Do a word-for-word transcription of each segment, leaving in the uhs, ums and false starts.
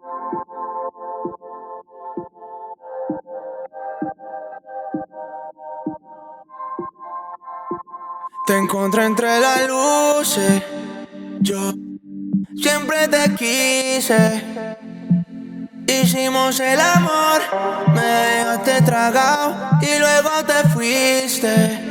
Te encontré entre las luces, yo siempre te quise. Hicimos el amor, me dejaste tragado y luego te fuiste.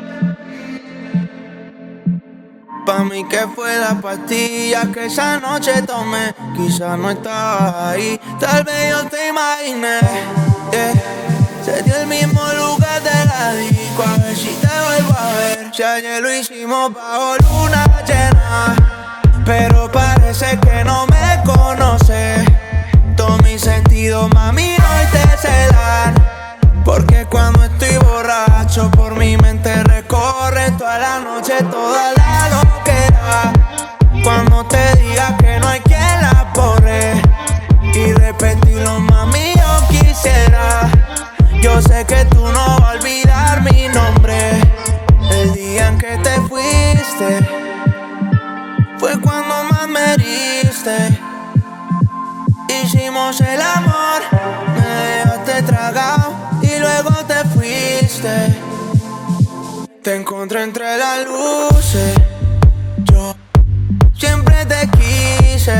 Pa' mí que fue la pastilla que esa noche tomé. Quizás no estabas ahí, tal vez yo te imaginé, yeah. Se dio el mismo lugar de la disco, a ver si te vuelvo a ver. Si ayer lo hicimos bajo luna llena, pero parece que no me conoces. Todos mis sentidos, mami, hoy te celan, porque cuando estoy borracho por mi mente recorre toda la noche, toda la loquera. Cuando te diga que no hay quien la borre y repetirlo, mami, yo quisiera. Yo sé que tú no vas a olvidar mi nombre. El día en que te fuiste fue cuando más me heriste. Hicimos el amor, me dejaste tragado y luego te fuiste. Te encontré entre las luces, yo siempre te quise.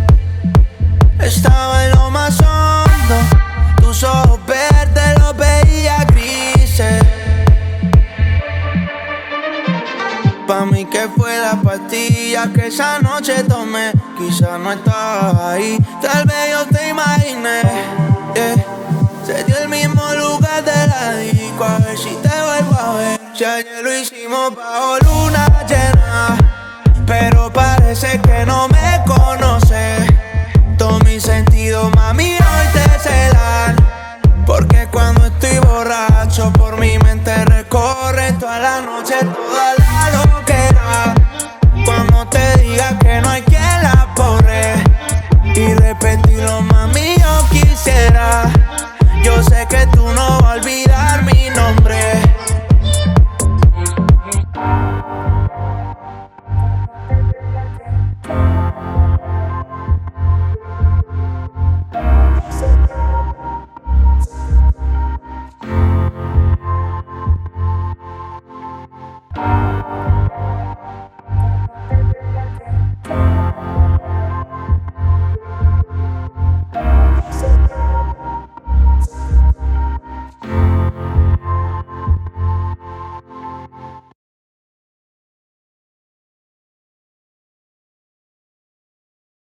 Estaba en lo más hondo, tus ojos verdes los veía grises. Pa' mí que fue la pastilla que esa noche tomé. Quizás no estabas ahí, tal vez yo te imaginé, yeah. Se dio el mismo lugar de la disco, a ver si te vuelvo a ver. Si ayer lo hicimos bajo luna llena,